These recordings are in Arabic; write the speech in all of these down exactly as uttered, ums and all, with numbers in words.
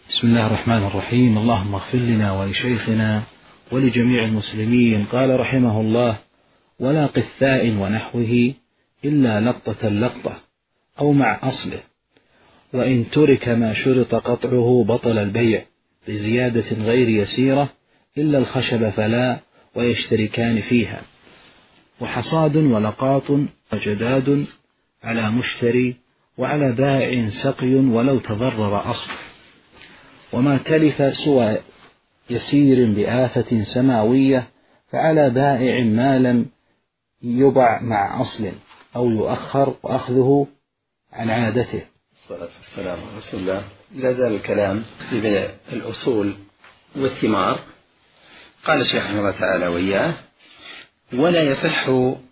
بسم الله الرحمن الرحيم. اللهم اغفر لنا ولشيخنا ولجميع المسلمين. قال رحمه الله: ولا قثاء ونحوه إلا لقطة اللقطة أو مع أصله، وإن ترك ما شرط قطعه بطل البيع بزيادة غير يسيرة إلا الخشب فلا، ويشتركان فيها. وحصاد ولقاط وجداد على مشتري، وعلى بائع سقي ولو تضرر أصله. وما تلف سوى يسير بآفة سماوية فعلى بائع ما لم يبع مع أصل أو يؤخر وأخذه عن عادته. الصلاة والسلام على رسول الله. لا زال الكلام في بيع الأصول والثمار. قال الشيخ رحمه الله تعالى وإياه: ولا يصح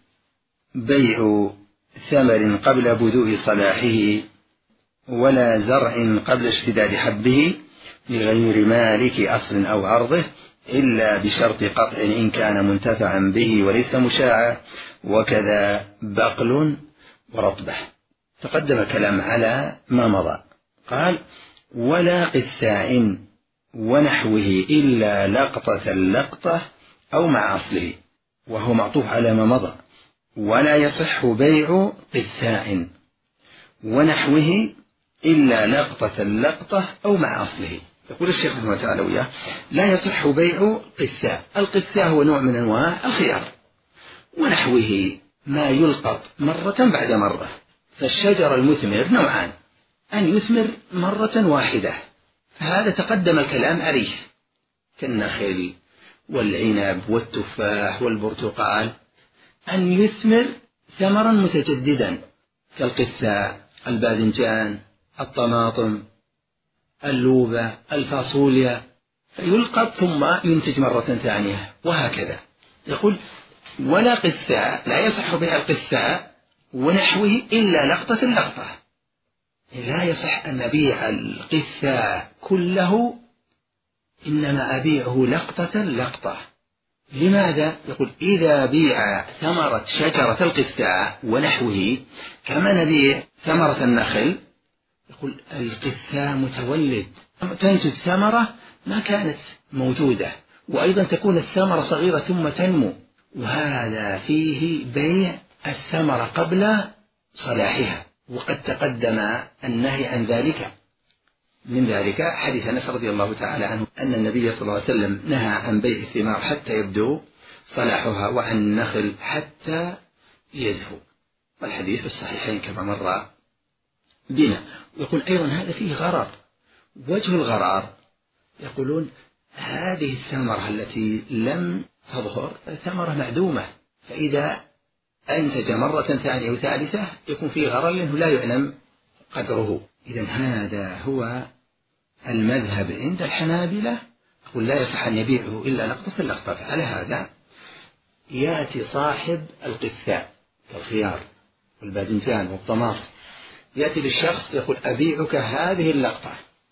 بيع ثمر قبل بدوء صلاحه ولا زرع قبل اشتداد حبه لغير مالك أصل أو عرضه إلا بشرط قطع إن كان منتفعا به وليس مشاعا، وكذا بقل ورطبة. تقدم الكلام على ما مضى. قال: ولا قثاء ونحوه إلا لقطة اللقطة أو مع أصله، وهو معطوف على ما مضى. ولا يصح بيع قثاء ونحوه إلا لقطة اللقطة أو مع أصله. يقول الشيخ رحمه الله تعالى وياه: لا يصح بيع قثاء. القثاء هو نوع من أنواع الخيار، ونحوه ما يلقط مرة بعد مرة. فالشجر المثمر نوعان: أن يثمر مرة واحدة، فهذا تقدم الكلام عليه، كالنخل والعنب والتفاح والبرتقال. أن يثمر ثمرا متجددا كالقثاء، الباذنجان، الطماطم، اللوبة، الفاصوليا، فيلقط ثم ينتج مرة ثانية، وهكذا. يقول: ولا قثاء، لا يصح بيع القثاء ونحوه إلا لقطة اللقطة. لا يصح أن أبيع القثاء كله، إنما أبيعه لقطة لقطة. لماذا؟ يقول: إذا بيع ثمرة شجرة القثاء ونحوه كما نبيع ثمرة النخل، يقول القثاء متولد، تنتج ثمرة ما كانت موجودة، وأيضا تكون الثمرة صغيرة ثم تنمو، وهذا فيه بيع الثمرة قبل صلاحها. وقد تقدم النهي عن ذلك. من ذلك حديث أنس رضي الله تعالى عنه أن النبي صلى الله عليه وسلم نهى عن بيع الثمار حتى يبدو صلاحها، وعن النخل حتى يزهو، والحديث في الصحيحين كما مر بنا. يقول أيضا هذا فيه غرر. وجه الغرار يقولون هذه الثمرة التي لم تظهر ثمرة معدومة، فإذا أنتج مرة ثانية وثالثة يكون فيه غرر لأنه لا يعلم قدره. إذن هذا هو المذهب عند الحنابلة. يقول لا يصح أن يبيعه إلا لقطة اللقطة. على هذا يأتي صاحب القثاء كالخيار والباذنجان والطماطم، يأتي للشخص يقول: أبيعك هذه اللقطة،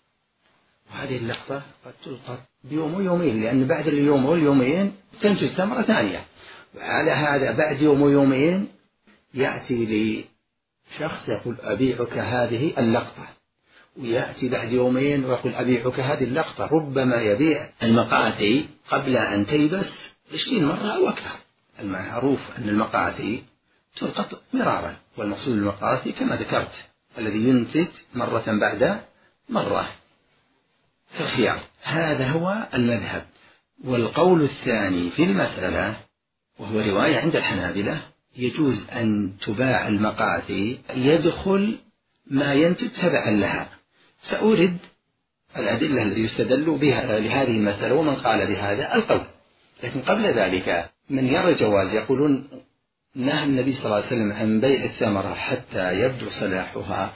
وهذه اللقطة قد تلقط بيوم ويومين، لأن بعد اليوم واليومين تنتج ثمرة ثانية. وعلى هذا بعد يوم ويومين يأتي لشخص يقول: أبيعك هذه اللقطة، ويأتي بعد يومين ويقول: أبيعك هذه اللقطة. ربما يبيع المقاتي قبل أن تيبس عشرين مرة أو أكثر. المعروف أن المقاتي تلقط مرارا، والمقصود المقاتي كما ذكرت الذي ينتج مرة بعد مرة كالخيار. هذا هو المذهب. والقول الثاني في المسألة وهو رواية عند الحنابلة: يجوز أن تباع المقاتي يدخل ما ينتج تبعا لها. سأورد الأدلة التي يستدل بها لهذه المسألة ومن قال بهذا القول، لكن قبل ذلك من يرى جواز يقولون نهى النبي صلى الله عليه وسلم عن بيع الثمرة حتى يبدو صلاحها.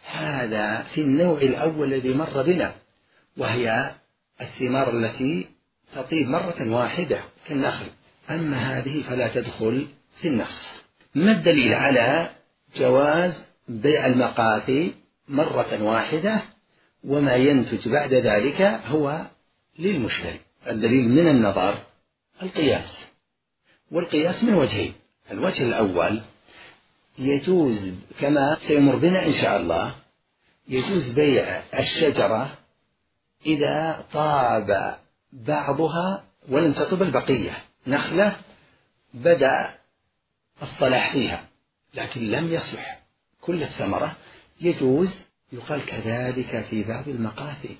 هذا في النوع الأول الذي مر بنا، وهي الثمار التي تطيب مرة واحدة كالنخل. أما هذه فلا تدخل في النص. ما الدليل على جواز بيع المقاتي مرة واحدة وما ينتج بعد ذلك هو للمشتري؟ الدليل من النظر القياس، والقياس من وجهين. الوجه الأول يجوز كما سيمر بنا إن شاء الله، يجوز بيع الشجرة إذا طاب بعضها ولم تطب البقية. نخلة بدأ الصلاح فيها لكن لم يصلح كل الثمرة، يجوز يقال كذلك في بعض المقاثي،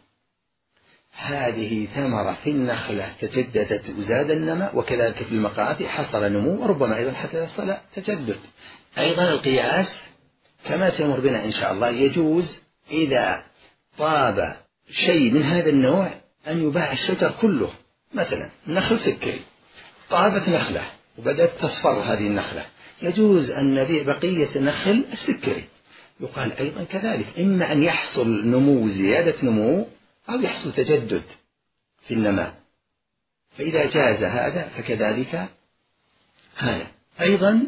هذه ثمرة في النخلة تجددت وزاد النماء، وكذلك في المقاثي حصل نمو وربما أيضا حتى يحصل تجدد. أيضا القياس كما سيمر بنا إن شاء الله، يجوز إذا طاب شيء من هذا النوع أن يباع الشجر كله. مثلا نخل سكري، طابت نخلة وبدأت تصفر هذه النخلة، يجوز أن نبيع بقية النخل السكري. يقال أيضا كذلك، إما أن يحصل نمو زيادة نمو أو يحصل تجدد في النماء، فإذا جاز هذا فكذلك هذا. أيضا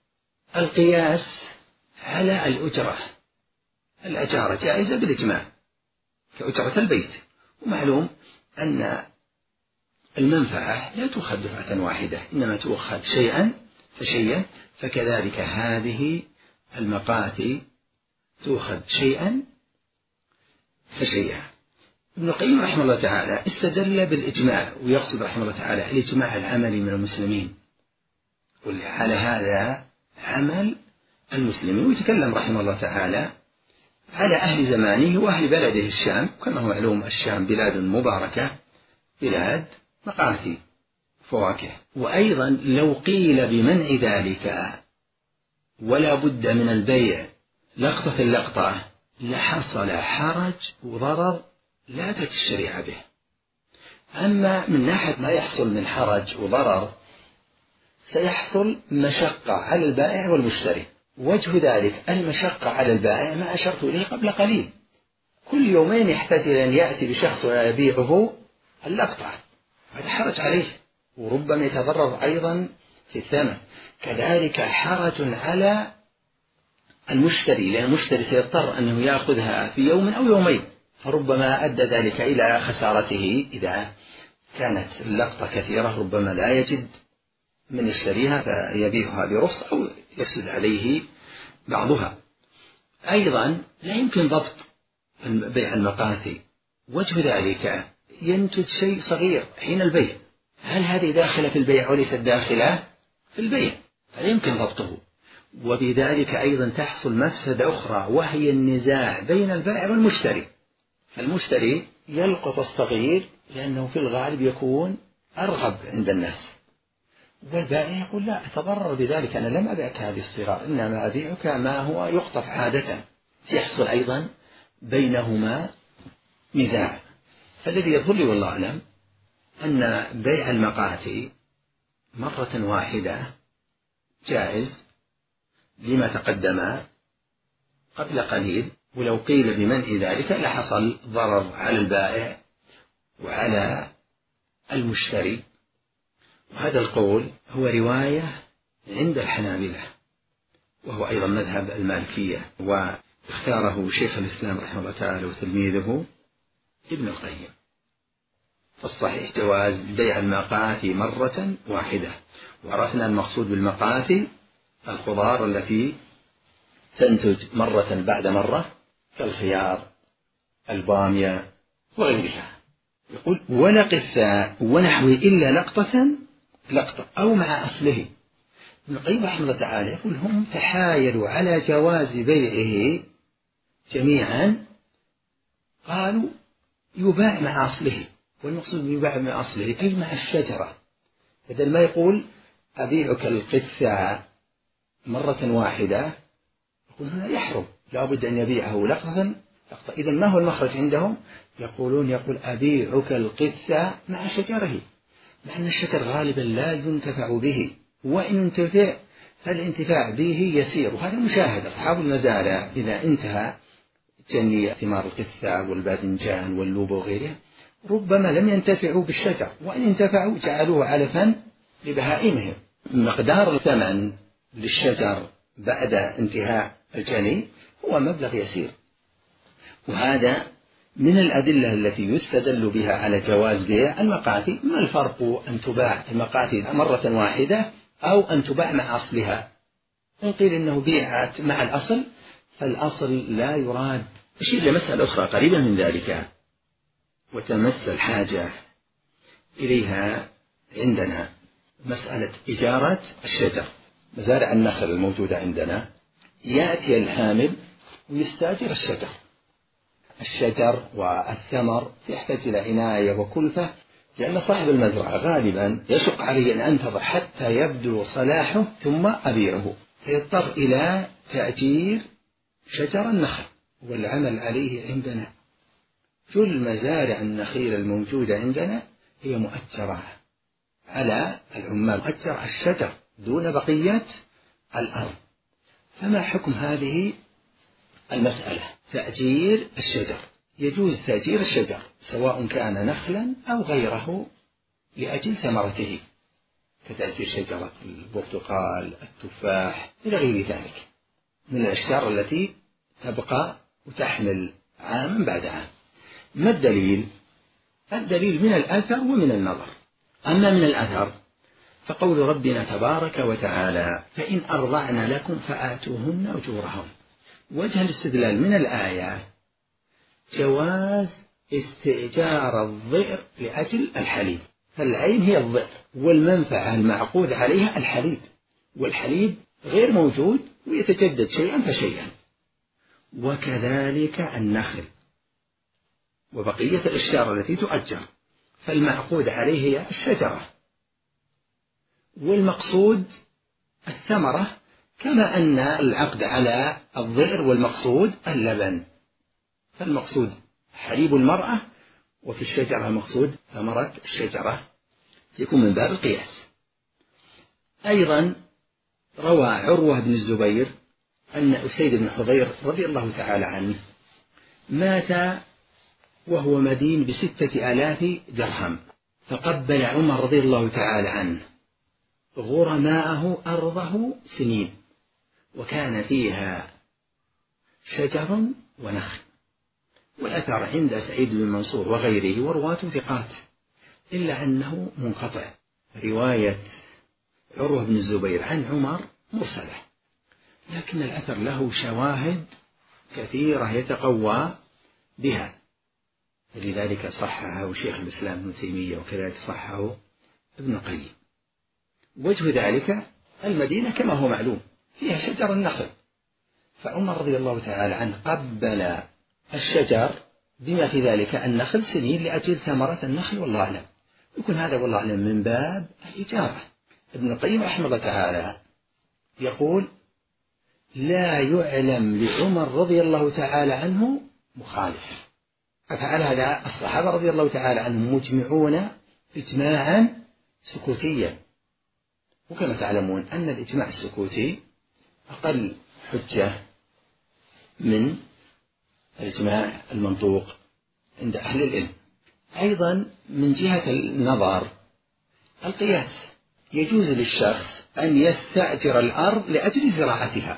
القياس على الأجرة، الأجارة جائزة بالإجماع كأجرة البيت، ومعلوم أن المنفعة لا تؤخذ دفعة واحدة، إنما تؤخذ شيئا فشيئا، فكذلك هذه المقاثي تؤخذ شيئا فشيئا. ابن القيم رحمه الله تعالى استدل بالإجماع، ويقصد رحمه الله تعالى الإجماع العملي من المسلمين، وعلى هذا عمل المسلمين. ويتكلم رحمه الله تعالى على أهل زمانه وأهل بلده الشام، كما هو معلوم الشام بلاد مباركة، بلاد مقاثي فواكه. وأيضا لو قيل بمنع ذلك ولا بد من البيع لقطة اللقطة لحصل حرج وضرر لا تأتي الشريعة به. أما من ناحية ما يحصل من حرج وضرر سيحصل مشقة على البائع والمشتري. وجه ذلك المشقة على البائع ما أشرت إليه قبل قليل، كل يومين يحتاج إلى أن يأتي بشخص ويبيعه اللقطة، هذا حرج عليه، وربما يتضرر أيضا في الثمن. كذلك حرج على المشتري، لأن المشتري سيضطر أنه يأخذها في يوم أو يومين، فربما أدى ذلك إلى خسارته. إذا كانت اللقطة كثيرة ربما لا يجد من يشتريها فيبيعها برخص أو يفسد عليه بعضها. أيضا لا يمكن ضبط بيع المقاثي، وجه ذلك ينتج شيء صغير حين البيع، هل هذه داخلة في البيع وليست داخلة في البيع؟ فلا يمكن ضبطه. وبذلك أيضا تحصل مفسدة أخرى، وهي النزاع بين البائع والمشتري. المشتري يلقط الصغير لأنه في الغالب يكون أرغب عند الناس، والبائع يقول لا أتضرر بذلك، أنا لم أبيعك هذه الصغار، إنما أبيعك ما هو يقطف عادة. يحصل أيضا بينهما نزاع. فالذي يظهر لي والله أعلم أن بيع المقاثي مرة واحدة جائز لما تقدم قبل قليل، ولو قيل بمنع ذلك لحصل ضرر على البائع وعلى المشتري. وهذا القول هو رواية عند الحنابلة، وهو أيضا مذهب المالكية، واختاره شيخ الإسلام رحمه الله تعالى وتلميذه ابن القيم. فالصحيح جواز بيع المقاثي مرة واحدة. وعرفنا المقصود بالمقاثي الخضار التي تنتج مرة بعد مرة كالخيار البامية وغيرها. يقول ولا قثاء ونحوه إلا لقطة لقطة أو مع أصله. ابن القيم رحمه الله تعالى يقول هم تحايلوا على جواز بيعه جميعا، قالوا يباع مع أصله، والمقصود يباع مع أصله أي مع الشجرة، بدل ما يقول أبيعك القثاء مرة واحدة يقول هنا يحرم، لا بد أن يبيعه لقطة لقطة. إذن ما هو المخرج عندهم؟ يقولون يقول أبيعك القثاء مع شجره، مع أن الشجر غالبا لا ينتفع به، وإن انتفع فالانتفاع به يسير، وهذا مشاهد. أصحاب المزارع إذا انتهى جني ثمار القثاء والباذنجان واللوب وغيرها ربما لم ينتفعوا بالشجر، وإن انتفعوا جعلوه علفا لبهائمهم. مقدار الثمن للشجر بعد انتهاء الجني هو مبلغ يسير، وهذا من الأدلة التي يستدل بها على جواز بيع المقاثي. ما الفرق أن تباع المقاثي مرة واحدة أو أن تباع مع أصلها؟ إن قيل إنه بيعت مع الأصل فالأصل لا يراد. أشير لمسألة أخرى قريبة من ذلك، وتمس الحاجة إليها عندنا مسألة إجارة الشجر. مزارع النخل الموجودة عندنا يأتي الحامل ويستأجر الشجر. الشجر والثمر يحتاج إلى عناية وكلفة، لأن صاحب المزرعة غالبا يشق عليه أن أنتظر حتى يبدو صلاحه ثم أبيعه، فيضطر إلى تأجير شجر النخل والعمل عليه عندنا. كل مزارع النخيل الموجودة عندنا هي مؤجرة على العمال، مؤجر الشجر دون بقية الأرض. فما حكم هذه المسألة؟ تأجير الشجر، يجوز تأجير الشجر سواء كان نخلا أو غيره لأجل ثمرته، كتأجير شجرة البرتقال، التفاح إلى غير ذلك من الأشجار التي تبقى وتحمل عاما بعد عام. ما الدليل؟ الدليل من الأثر ومن النظر. أما من الأثر فقول ربنا تبارك وتعالى: فإن أرضعن لكم فآتوهن أجورهن. وجه الاستدلال من الآية جواز استئجار الضئر لأجل الحليب، فالعين هي الضئر والمنفعة المعقود عليها الحليب، والحليب غير موجود ويتجدد شيئا فشيئا. وكذلك النخل وبقية الأشجار التي تؤجر، فالمعقود عليه هي الشجرة، والمقصود الثمرة، كما أن العقد على الضئر والمقصود اللبن، فالمقصود حليب المرأة وفي الشجرة المقصود ثمرة الشجرة، يكون من باب القياس. أيضا روى عروة بن الزبير أن أسيد بن حضير رضي الله تعالى عنه مات وهو مدين بستة آلاف درهم، فقبل عمر رضي الله تعالى عنه غرماءه أرضه سنين، وكان فيها شجر ونخل. والأثر عند سعيد بن منصور وغيره ورواة ثقات، إلا أنه منقطع. رواية عروة بن الزبير عن عمر مرسلة، لكن الأثر له شواهد كثيرة يتقوى بها، لذلك صححه شيخ الإسلام ابن تيمية وكذلك صححه ابن القيم. وجه ذلك المدينة كما هو معلوم فيها شجر النخل، فعمر رضي الله تعالى عنه قبل الشجر بما في ذلك النخل سنين لأجل ثمرة النخل، والله أعلم. يكون هذا والله أعلم من باب الإجارة. ابن القيم رحمه الله تعالى يقول: لا يعلم لعمر رضي الله تعالى عنه مخالف، ففعل هذا الصحابة رضي الله تعالى عنهم مجمعون إجماعا سكوتيا، وكما تعلمون أن الإجماع السكوتي أقل حجة من الإجماع المنطوق عند أهل العلم. أيضا من جهة النظر القياس، يجوز للشخص أن يستأجر الأرض لأجل زراعتها،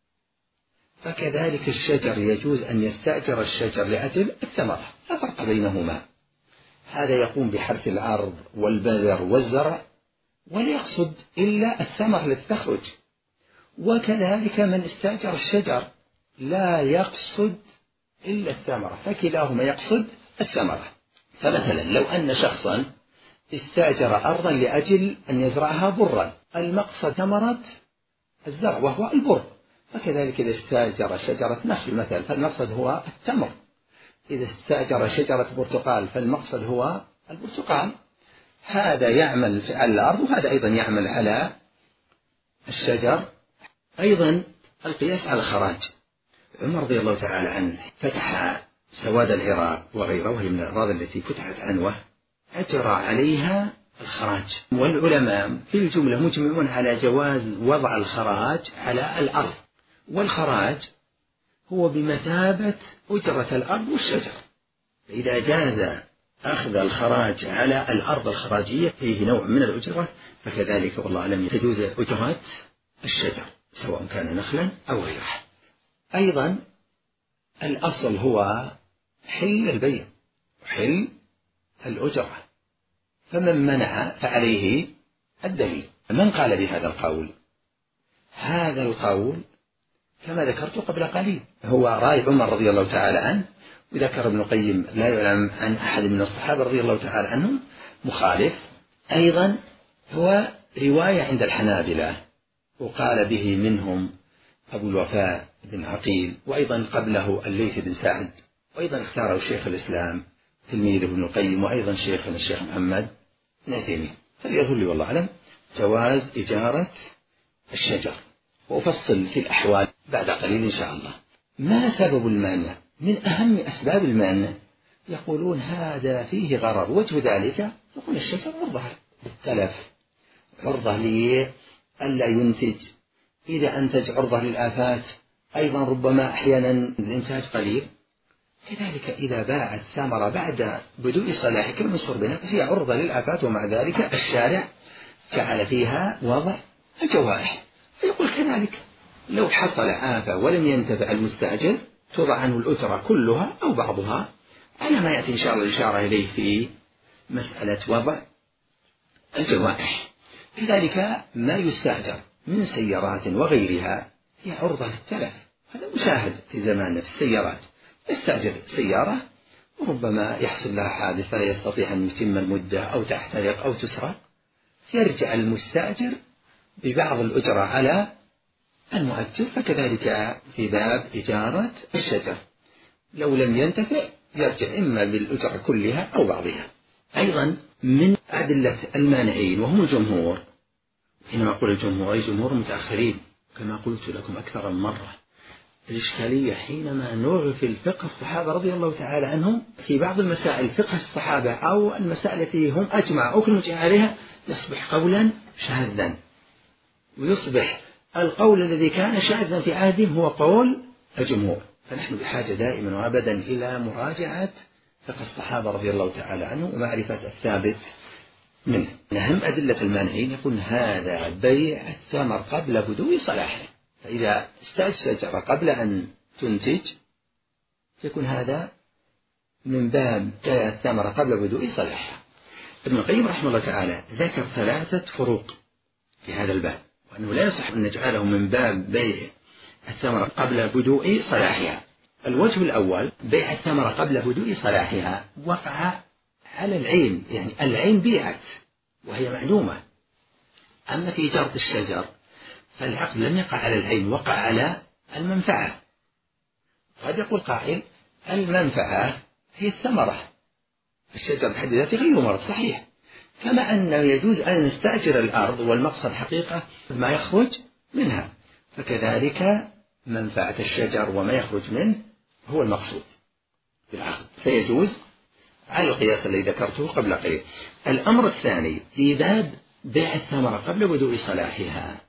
فكذلك الشجر يجوز أن يستأجر الشجر لأجل الثمرة، لا فرق بينهما. هذا يقوم بحرث الأرض والبذر والزرع ولا يقصد إلا الثمر التي تخرج، وكذلك من استأجر الشجر لا يقصد إلا الثمرة، فكلاهما يقصد الثمرة. فمثلا لو أن شخصا استأجر أرضا لأجل أن يزرعها برا، المقصد ثمرة الزرع وهو البر، فكذلك إذا استأجر شجرة نخل مثلا فالمقصد هو التمر، إذا استأجر شجرة برتقال فالمقصد هو البرتقال. هذا يعمل على الأرض وهذا أيضا يعمل على الشجر. أيضا القياس على الخراج، عمر رضي الله تعالى عنه فتح سواد العراق وغيره، وهي من الأراضي التي فتحت عنوة، أجرى عليها الخراج، والعلماء في الجملة مجمعون على جواز وضع الخراج على الأرض، والخراج هو بمثابة أجرة الأرض والشجر، فإذا جاز أخذ الخراج على الأرض الخراجية فيه نوع من الأجرة، فكذلك والله أعلم تجوز أجرة الشجر سواء كان نخلا أو غيره. أيضا الأصل هو حل البيع وحل الأجرة، فمن منع فعليه الدليل. من قال بهذا القول؟ هذا القول كما ذكرت قبل قليل هو رأي عمر رضي الله تعالى عنه، وذكر ابن القيم لا يعلم عن أحد من الصحابة رضي الله تعالى عنهم مخالف. أيضا هو رواية عند الحنابلة، وقال به منهم أبو الوفاء بن عقيل، وأيضا قبله الليث بن سعد، وأيضا اختاره شيخ الإسلام تلميذ ابن القيم، وأيضا شيخنا الشيخ محمد بن عثيمين. فليظهر لي والله أعلم جواز إجارة الشجر، وأفصل في الأحوال بعد قليل إن شاء الله. ما سبب المانع؟ من أهم أسباب المانع يقولون هذا فيه غرر، وجه ذلك يقول الشجر عرضة للتلف، عرضة لألا ينتج، إذا أنتج عرضة للآفات، أيضا ربما أحيانا الإنتاج قليل. كذلك إذا باع الثمرة بعد بدء صلاحه كالمسر بها فهي عرضة للآفات، ومع ذلك الشارع جعل فيها وضع الجوائح. فيقول كذلك لو حصل آفة ولم ينتفع المستأجر توضع عنه الأجرة كلها أو بعضها، على ما يأتي إن شاء الله الإشارة إليه في مسألة وضع الجوائح. كذلك ما يستأجر من سيارات وغيرها هي عرضة للتلف، هذا مشاهد في زماننا في السيارات. يستأجر سيارة وربما يحصل لها حادث فلا يستطيع أن يتم المدة أو تحترق أو تسرق، يرجع المستأجر ببعض الأجرة على المؤجر. فكذلك في باب إجارة الشجر لو لم ينتفع يرجع إما بالأجرة كلها أو بعضها. أيضا من أدلة المانعين وهم الجمهور، حينما أقول الجمهور أي جمهور متأخرين كما قلت لكم أكثر من مرة، الإشكالية حينما نغفل فقه الصحابة رضي الله تعالى عنهم في بعض المسائل، فقه الصحابة أو المسائل التي هم أجمع أو كل عليها يصبح قولا شاذا، ويصبح القول الذي كان شاذا في عهدهم هو قول الجمهور. فنحن بحاجة دائما وأبدا إلى مراجعة فقه الصحابة رضي الله تعالى عنهم ومعرفة الثابت منه. من أهم أدلة المانعين يقول هذا بيع الثمر قبل بدو صلاحه، فإذا استأجر الشجرة قبل أن تنتج يكون هذا من باب بيع الثمرة قبل بدو صلاحها. ابن القيم رحمه الله تعالى ذكر ثلاثة فروق في هذا الباب، وأنه لا يصح أن نجعله من باب بيع الثمرة قبل بدو صلاحها. الوجه الأول بيع الثمرة قبل بدو صلاحها وقع على العين، يعني العين بيعت وهي معلومة. أما في إجارة الشجر فالعقد لم يقع على العين، وقع على المنفعة. قد يقول قائل المنفعة هي الثمرة، الشجر بحد ذاته غير مرض، صحيح، كما أنه يجوز أن نستأجر الأرض والمقصد حقيقة ما يخرج منها، فكذلك منفعة الشجر وما يخرج منه هو المقصود بالعقد، فيجوز على القياس الذي ذكرته قبل قليل. الأمر الثاني في باب بيع الثمرة قبل بدء صلاحها،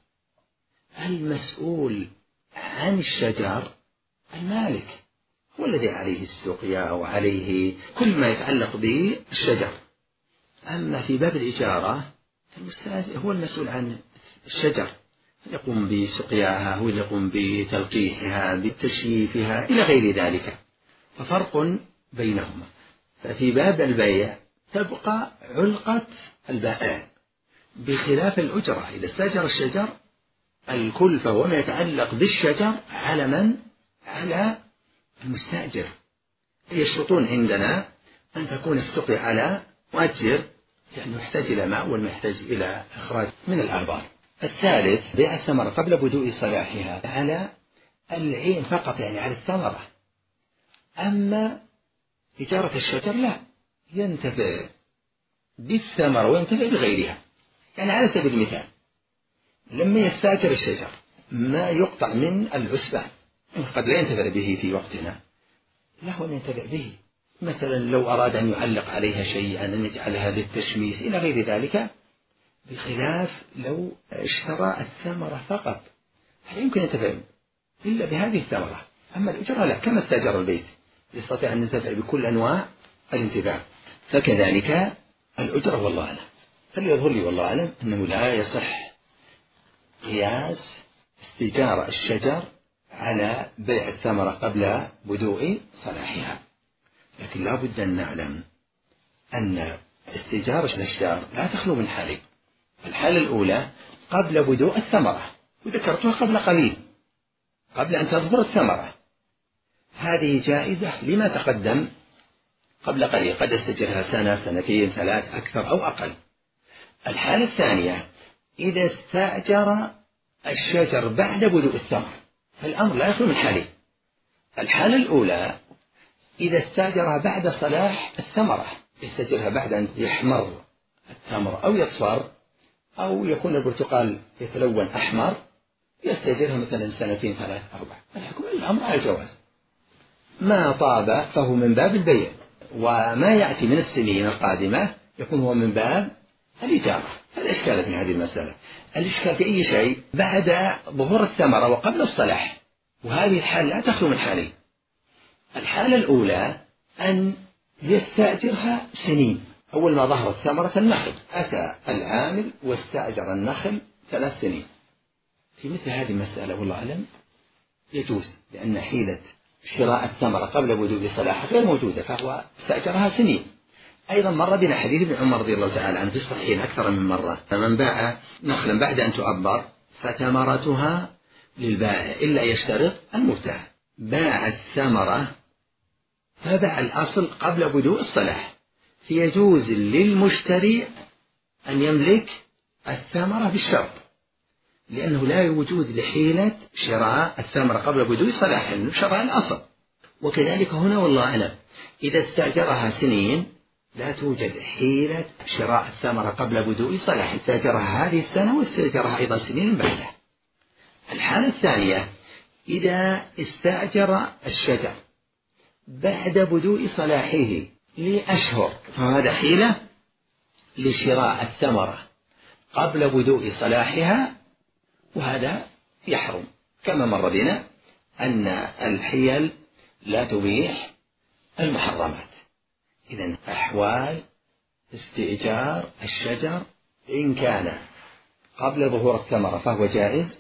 المسؤول عن الشجر المالك هو الذي عليه السقيا وعليه كل ما يتعلق بالشجر. أما في باب الإجارة فالمستأجر هو المسؤول عن الشجر، يقوم بسقياها، هو يقوم بتلقيحها بتشييفها إلى غير ذلك، ففرق بينهما. ففي باب البيع تبقى علقة البائع، بخلاف الأجرة إذا استأجر الشجر الكلفة وما يتعلق بالشجر على من؟ على المستأجر. يشرطون عندنا أن تكون السقيا على مؤجر، يعني يحتاج إلى ماء والما يحتاج إلى إخراج من الآبار. الثالث بيع الثمرة قبل بدء صلاحها على العين فقط، يعني على الثمرة. أما إجارة الشجر لا، ينتفع بالثمرة وينتفع بغيرها. يعني على سبيل المثال لما يستأجر الشجر ما يقطع من العسبان قد لا ينتفع به في وقتنا، له أن ينتفع به، مثلا لو أراد أن يعلق عليها شيئا أن يجعلها للتشميس إلى غير ذلك، بخلاف لو اشترى الثمرة فقط هل يمكن ينتفع إلا بهذه الثمرة. أما الأجرة لا، كما استأجر البيت يستطيع أن ينتفع بكل أنواع الانتفاع، فكذلك الأجرة. والله أعلم، فليظهر لي والله أعلم أنه لا يصح قياس استجارة الشجر على بيع الثمرة قبل بدوء صلاحها. لكن لا بد أن نعلم أن استجارة الأشجار لا تخلو من حالين. الحالة الأولى قبل بدوء الثمرة، وذكرتها قبل قليل قبل أن تظهر الثمرة، هذه جائزة لما تقدم قبل قليل، قد يستأجرها سنة سنتين ثلاث أكثر أو أقل. الحالة الثانية إذا استأجر الشجر بعد بدء الثمر فالأمر لا يخلو من حالين. الحالة الأولى إذا استأجرها بعد صلاح الثمرة، يستأجرها بعد أن يحمر التمر أو يصفر أو يكون البرتقال يتلون أحمر، يستأجرها مثلا سنتين ثلاث أربع، الحكم الأمر على الجواز. ما طاب فهو من باب البيع، وما يأتي من السنين القادمة يكون هو من باب الإجارة. فلا إشكال في هذه المسألة. الإشكال في أي شيء بعد ظهور الثمرة وقبل الصلاح، وهذه الحالة لا تخلو من حالين. الحالة الأولى أن يستأجرها سنين، أول ما ظهرت ثمرة النخل أتى العامل واستأجر النخل ثلاث سنين. في مثل هذه المسألة والله أعلم يجوز، لأن حيلة شراء الثمرة قبل بدء صلاحها غير موجودة، فهو استأجرها سنين. أيضا مر بنا حديث ابن عمر رضي الله تعالى عنه في الصحيحين أكثر من مرة، فمن باع نخلا بعد أن تؤبر فثمرتها للبائع إلا يشترط المبتاع. باع الثمرة فباع الأصل قبل بدء الصلاح، فيجوز للمشتري أن يملك الثمرة بالشرط، لأنه لا وجود لحيلة شراء الثمرة قبل بدء صلاحها، لأنه شراء الأصل. وكذلك هنا والله أعلم إذا استأجرها سنين لا توجد حيلة شراء الثمرة قبل بدء صلاح، استأجرها هذه السنة واستأجرها أيضا سنين بعدها. الحالة الثانية إذا استأجر الشجر بعد بدء صلاحه لأشهر، فهذا حيلة لشراء الثمرة قبل بدء صلاحها، وهذا يحرم. كما مر بنا أن الحيل لا تبيح المحرمات. إذن أحوال استئجار الشجر إن كان قبل ظهور الثمرة فهو جائز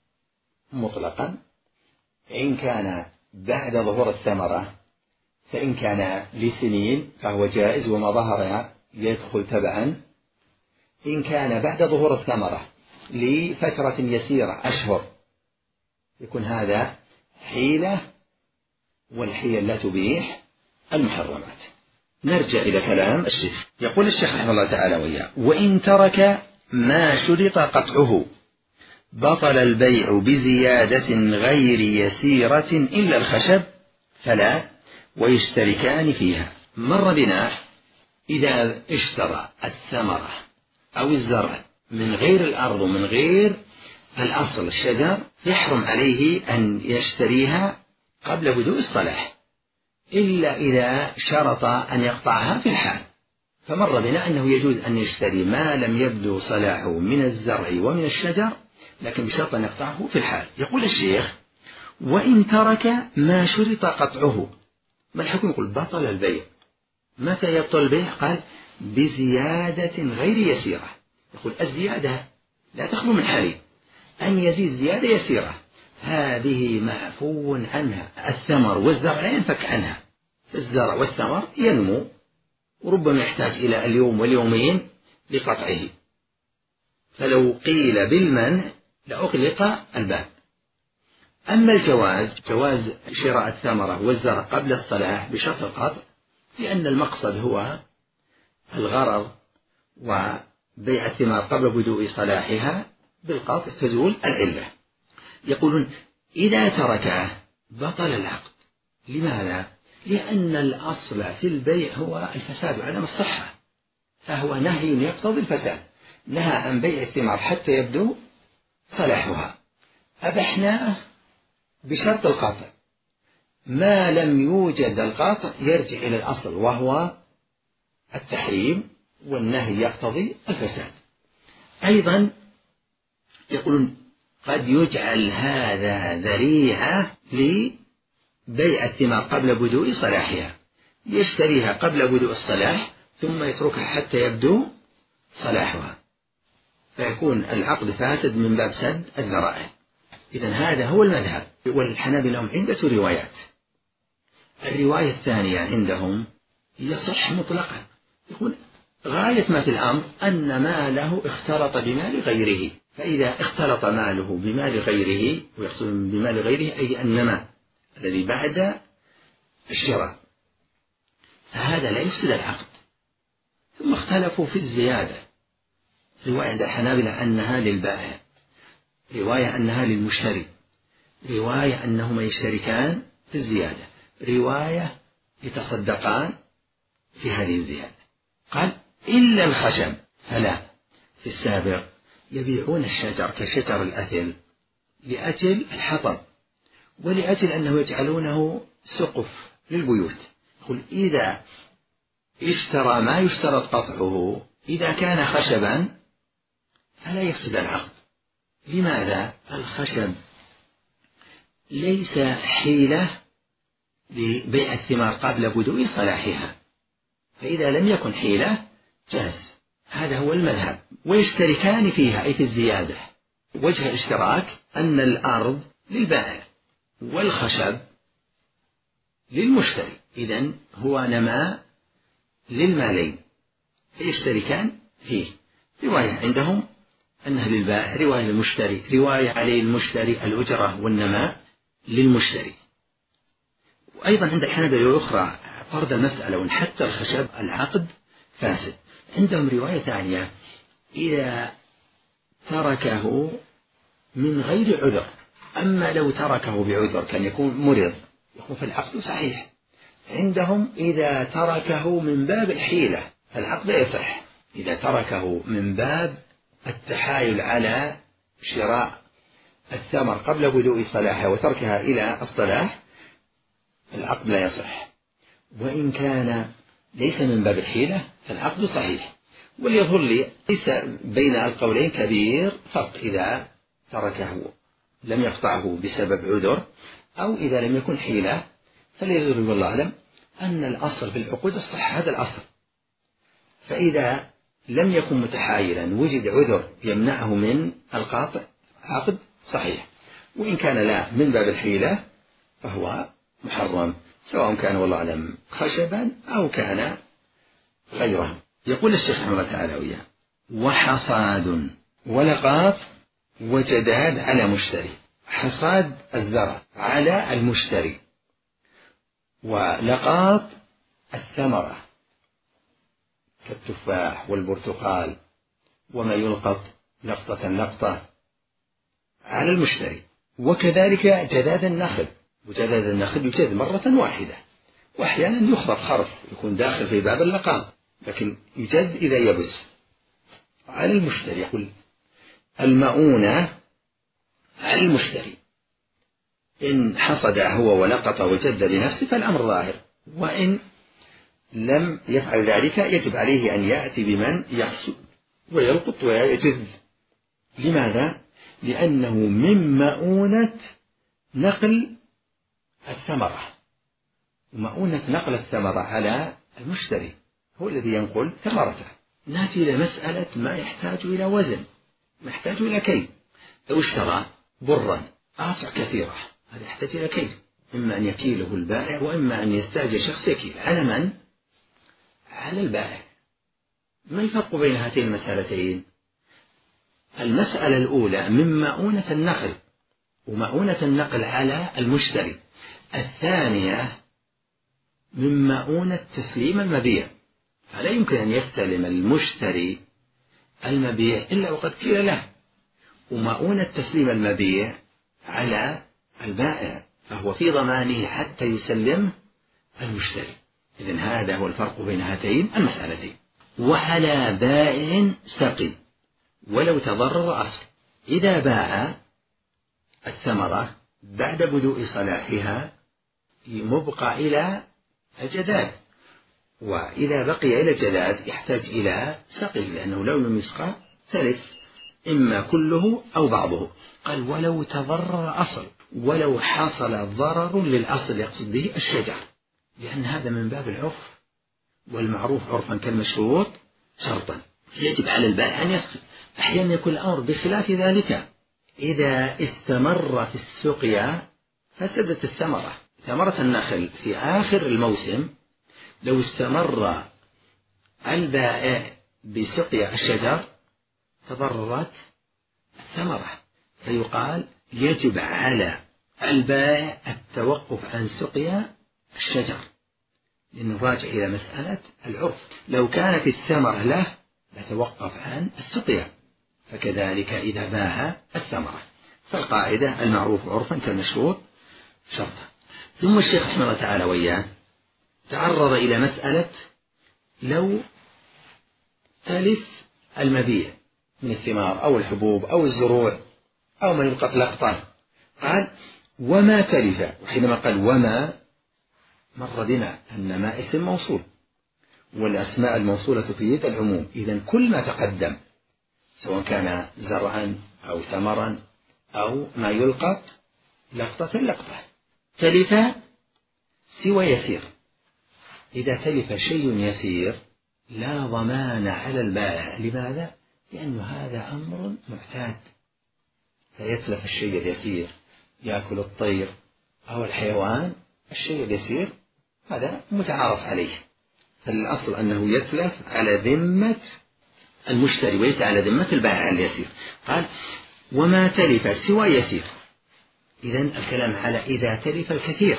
مطلقا، إن كان بعد ظهور الثمرة فإن كان لسنين فهو جائز وما ظهر يدخل تبعا، إن كان بعد ظهور الثمرة لفترة يسيرة أشهر يكون هذا حيلة، والحيل لا تبيح المحرمات. نرجع إلى كلام الشيخ. يقول الشيخ رحمه الله تعالى وإياه: وإن ترك ما شرط قطعه بطل البيع بزيادة غير يسيرة إلا الخشب فلا، ويشتركان فيها. مر بنا إذا اشترى الثمرة أو الزرع من غير الأرض ومن غير الأصل الشجر يحرم عليه أن يشتريها قبل بدء الصلاح إلا إذا شرط أن يقطعها في الحال. فمر بنا أنه يجوز أن يشتري ما لم يبدو صلاحه من الزرع ومن الشجر، لكن بشرط أن يقطعه في الحال. يقول الشيخ: وإن ترك ما شرط قطعه، ما الحكم؟ يقول بطل البيع. متى يبطل البيع؟ قال بزيادة غير يسيرة. يقول الزيادة لا تخلو من حالين: أن يزيد زيادة يسيرة هذه معفو عنها، الثمر والزرع لا ينفك عنها، الزرع والثمر ينمو وربما يحتاج إلى اليوم واليومين لقطعه، فلو قيل بالمنع لأغلق الباب. أما الجواز، جواز شراء الثمرة والزرع قبل الصلاح بشرط القطع، لأن المقصد هو الغرض وبيع الثمار قبل بدء صلاحها، بالقطع تزول العلة. يقولون إذا تركه بطل العقد. لماذا؟ لأن الأصل في البيع هو الفساد وعدم الصحة، فهو نهي يقتضي الفساد، نهى عن بيع الثمار حتى يبدو صلاحها، أبحناه بشرط القطع. ما لم يوجد القطع يرجع إلى الأصل وهو التحريم، والنهي يقتضي الفساد. أيضا يقولون قد يجعل هذا ذريعة لبيع الثمار قبل بدء صلاحها، يشتريها قبل بدء الصلاح ثم يتركها حتى يبدو صلاحها، فيكون العقد فاسد من باب سد الذرائع. إذن هذا هو المذهب. والحنابلة لهم عدة روايات. الرواية الثانية عندهم يصح مطلقا، يقول غاية ما في الأمر أن ماله اختلط بمال غيره، فإذا اختلط ماله بمال غيره، ويقصد بمال غيره أي النماء الذي بعد الشراء، فهذا لا يفسد العقد. ثم اختلفوا في الزيادة، رواية عند الحنابلة أنها للبائع، رواية أنها للمشتري، رواية أنهما يشتركان في الزيادة، رواية يتصدقان في هذه الزيادة. قال إلا الخشب فلا. في السابق يبيعون الشجر كشجر الأثل لأجل الحطب ولأجل أنه يجعلونه سقف للبيوت. يقول إذا اشترى ما يشترط قطعه إذا كان خشبا فلا يفسد العقد. لماذا؟ الخشب ليس حيلة لبيع الثمار قبل بدء صلاحها، فإذا لم يكن حيلة جاز. هذا هو المذهب. ويشتركان فيها أي في الزيادة. وجه الاشتراك أن الأرض للبائع والخشب للمشتري، إذن هو نما للمالين فيشتركان فيه. رواية عندهم أنها للبائع، رواية للمشتري، رواية عليه المشتري الأجرة والنماء للمشتري. وأيضا عند الحنابلة أخرى فرض المسألة وإن حتى الخشب العقد فاسد. عندهم رواية ثانية إذا تركه من غير عذر، أما لو تركه بعذر كان يكون مرض يكون في العقد صحيح. عندهم إذا تركه من باب الحيلة العقد يصح. إذا تركه من باب التحايل على شراء الثمر قبل بدء صلاحها وتركها إلى الصلاح العقد لا يصح. وإن كان ليس من باب الحيلة فالعقد صحيح. وليظهر لي ليس بين القولين كبير فرق، إذا تركه لم يقطعه بسبب عذر أو إذا لم يكن حيلة، فليظهر والله أعلم أن الأصل في العقود الصحة، هذا الأصل. فإذا لم يكن متحايلا وجد عذر يمنعه من القاطع عقد صحيح، وإن كان لا من باب الحيلة فهو محرم، سواء كان والله أعلم خشبا أو كان غيره. يقول الشيخ رحمه الله تعالى وياه: وحصاد ولقاط وجداد على مشتري. حصاد الزرع على المشتري، ولقاط الثمرة كالتفاح والبرتقال وما يلقط لقطة لقطة على المشتري. وكذلك جداد النخل، وجداد النخل يجد مرة واحدة، وأحيانا يخرط خرف يكون داخل في باب اللقاط، لكن يجد إذا يبس على المشتري. يقول المؤونة على المشتري، إن حصد هو ولقط وجد بنفسه فالأمر ظاهر، وإن لم يفعل ذلك يجب عليه أن يأتي بمن يحصد ويلقط ويجذ. لماذا؟ لأنه من مؤونة نقل الثمرة، ومؤونة نقل الثمرة على المشتري هو الذي ينقل ثمرته. نأتي إلى مسألة ما يحتاج إلى وزن، ما يحتاج إلى كيل. لو اشترى برا آصع كثيرة هذا يحتاج إلى كيل، إما أن يكيله البائع وإما أن يستأجر شخص يكيل. على من؟ على البائع. ما الفرق بين هاتين المسألتين؟ المسألة الأولى من مؤونة النقل، ومؤونة النقل على المشتري. الثانية من مؤونة تسليم المبيع، فلا يمكن أن يستلم المشتري المبيع إلا وقد قيل له، ومؤونة تسليم المبيع على البائع فهو في ضمانه حتى يسلم المشتري. إذن هذا هو الفرق بين هاتين المسألتين. وعلى بائع سقي ولو تضرر أصل. إذا باع الثمرة بعد بدء صلاحها مبقى إلى الجداد، وإذا بقي إلى الجداد يحتاج إلى سقي، لأنه لو لم يسقى تلف إما كله أو بعضه. قال ولو تضرر أصل، ولو حصل ضرر للأصل يقصد به الشجر، لأن هذا من باب العرف، والمعروف عرفا كالمشروط شرطا، يجب على البائع أن يسقي. أحيانا يكون الأمر بخلاف ذلك، إذا استمر في السقيا فسدت الثمرة. ثمرة النخل في آخر الموسم لو استمر البائع بسقيا الشجر تضررت الثمرة، فيقال يجب على البائع التوقف عن سقيا الشجر، لأنه راجع إلى مسألة العرف. لو كانت الثمرة له لتوقف عن السقيا، فكذلك إذا باع الثمرة، فالقاعدة المعروف عرفا كالمشروط شرطا. ثم الشيخ رحمه الله تعالى وإياه تعرض إلى مسألة لو تلف المبيع من الثمار أو الحبوب أو الزروع أو ما يلقط لقطا، قال وما تلف، وحينما قال وما مر بنا أن ما اسم موصول، والأسماء الموصولة تفيد العموم، إذن كل ما تقدم سواء كان زرعا أو ثمرا أو ما يلقط لقطة لقطة. تلف سوى يسير، إذا تلف شيء يسير لا ضمان على البائع. لماذا؟ لأن هذا أمر معتاد، فيتلف الشيء اليسير، يأكل الطير أو الحيوان، الشيء اليسير هذا متعارف عليه، فالأصل أنه يتلف على ذمة المشتري وليس على ذمة البائع اليسير. قال وما تلف سوى يسير، إذن الكلام على إذا تلف الكثير.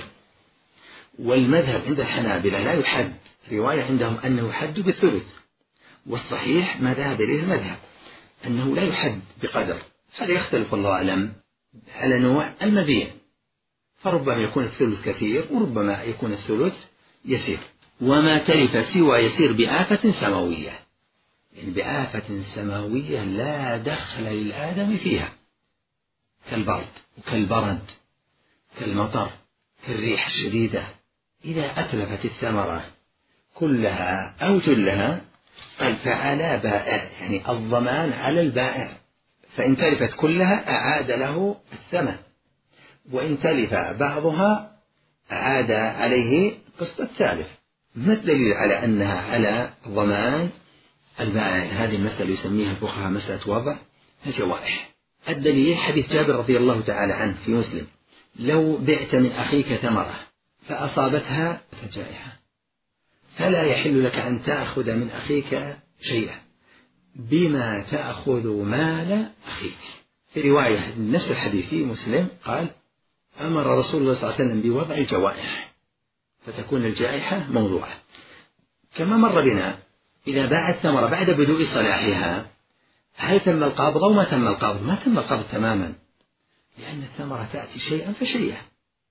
والمذهب عند الحنابلة لا يحد، رواية عندهم أنه يحد بالثلث، والصحيح ما ذهب إليه المذهب أنه لا يحد بقدر. هذا يختلف الله أعلم على نوع المبيع، فربما يكون الثلث كثير وربما يكون الثلث يسير. وما تلف سوى يسير بآفة سماوية، يعني بآفة سماوية لا دخل للآدم فيها، كالبرد وكالبرد كالمطر كالريح الشديدة، إذا أتلفت الثمرة كلها أو جلها قال فعلى بائع، يعني الضمان على البائع، فإن تلفت كلها أعاد له الثمن، وإن تلف بعضها أعاد عليه قسط الثالث. ما الدليل على أنها على ضمان البائع؟ هذه المسألة يسميها الفقهاء مسألة وضع الجوائح. الدليل حديث جابر رضي الله تعالى عنه في مسلم: لو بعت من أخيك ثمرة فأصابتها جائحة فلا يحل لك أن تأخذ من أخيك شيئا بما تأخذ مال أخيك. في رواية نفس الحديث في مسلم قال: أمر رسول الله صلى الله عليه وسلم بوضع الجوائح فتكون الجائحة موضوعة. كما مر بنا إذا باع الثمرة بعد بدء صلاحها هل تم القبض أو ما تم القبض؟ ما تم القبض تماما، لأن الثمرة تأتي شيئا فشيئا،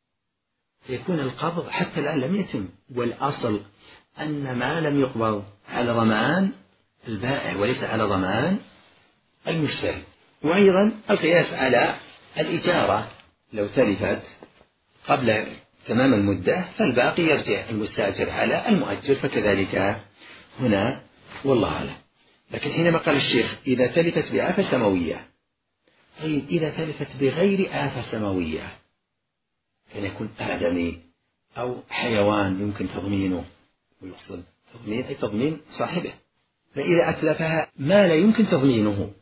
فيكون القبض حتى الآن لم يتم، والأصل أن ما لم يقبض على ضمان البائع وليس على ضمان المشتري. وأيضا القياس على الإجارة، لو تلفت قبل تمام المدة فالباقي يرجع المستأجر على المؤجر، فكذلك هنا والله أعلم. لكن حينما قال الشيخ إذا تلفت بآفة سماوية، طيب إذا تلفت بغير آفة سماوية كان يكون آدمي أو حيوان يمكن تضمينه، ويقصد تضمين أي تضمين صاحبه، فإذا أتلفها ما لا يمكن تضمينه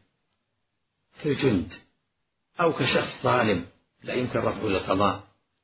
كالجند أو كشخص ظالم لا يمكن رفعه للقضاء،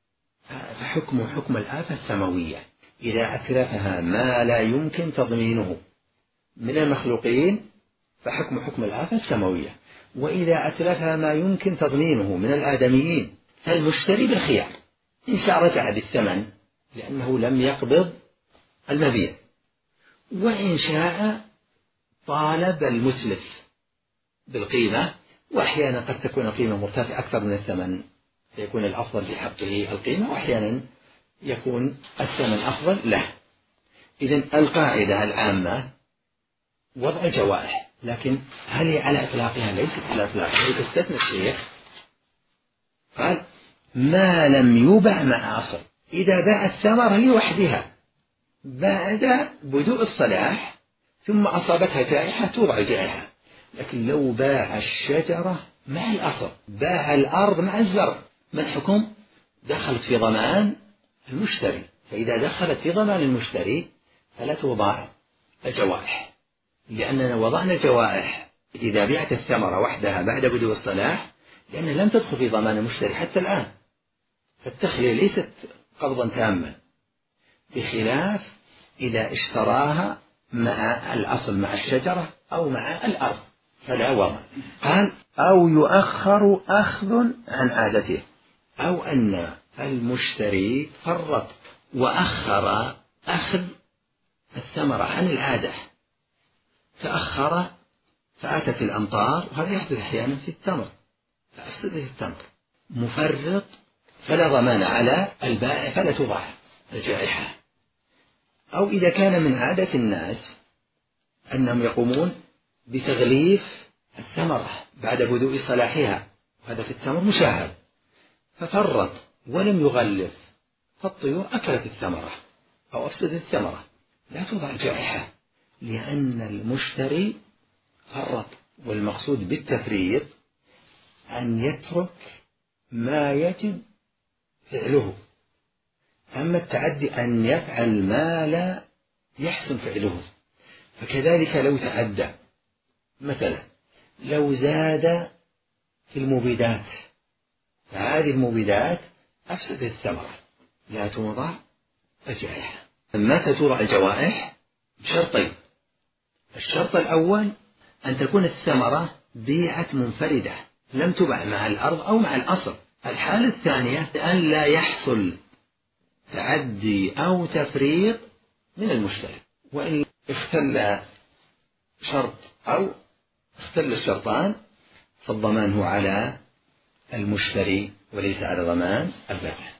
فحكم حكم الآفة السماوية. إذا أتلفها ما لا يمكن تضمينه من المخلوقين فحكم حكم الآفة السماوية، وإذا أتلفها ما يمكن تضمينه من الآدميين فالمشتري بالخيار، إن شاء رجع بالثمن لأنه لم يقبض المبيع، وإن شاء طالب المتلف بالقيمة، وأحيانا قد تكون القيمة مرتفعة أكثر من الثمن فيكون الأفضل في حقه القيمة، وأحيانا يكون الثمن أفضل له. إذن القاعدة العامة وضع الجوائح، لكن هل هي على إطلاقها؟ ليست على إطلاقها، استثنى الشيخ قال ما لم يبع مع أصل. إذا باع الثمرة لوحدها بعد بدء الصلاح ثم أصابتها جائحة توضع الجائحة، لكن لو باع الشجرة مع الأصل، باع الأرض مع الزرع، ما الحكم؟ دخلت في ضمان المشتري، فإذا دخلت في ضمان المشتري فلا توضع الجوائح، لأننا وضعنا الجوائح إذا بعت الثمرة وحدها بعد بدء الصلاح لأنها لم تدخل في ضمان المشتري حتى الآن، فالتخلية ليست قبضا تاما، بخلاف إذا اشتراها مع الأصل مع الشجرة أو مع الأرض فلا وضع. قال أو يؤخر أخذ عن عادته، أو أن المشتري فرط وأخر أخذ الثمرة عن العادة، تأخر فأتت الأمطار، وهذا يحدث أحيانا في التمر فأفسدت التمر. مفرط فلا ضمان على البائع فلا توضع الجائحة. أو إذا كان من عادة الناس أنهم يقومون بتغليف الثمرة بعد بدء صلاحها، وهذا في التمر مشاهد، ففرط ولم يغلف فالطيور أكلت الثمرة أو أفسدت الثمرة، لا توضع الجائحة لأن المشتري فرط. والمقصود بالتفريط أن يترك ما يجب فعله، أما التعدي أن يفعل ما لا يحسن فعله. فكذلك لو تعدى، مثلا لو زاد في المبيدات، فهذه المبيدات أفسدت الثمرة، لا توضع الجائحة. متى توضع الجوائح؟ بشرطين: الشرط الأول أن تكون الثمرة بيعت منفردة لم تبع مع الأرض أو مع الأصل. الحالة الثانية أن لا يحصل تعدي أو تفريط من المشتري. وإن اختل شرط أو اختل الشرطان فالضمان هو على المشتري وليس على ضمان البائع.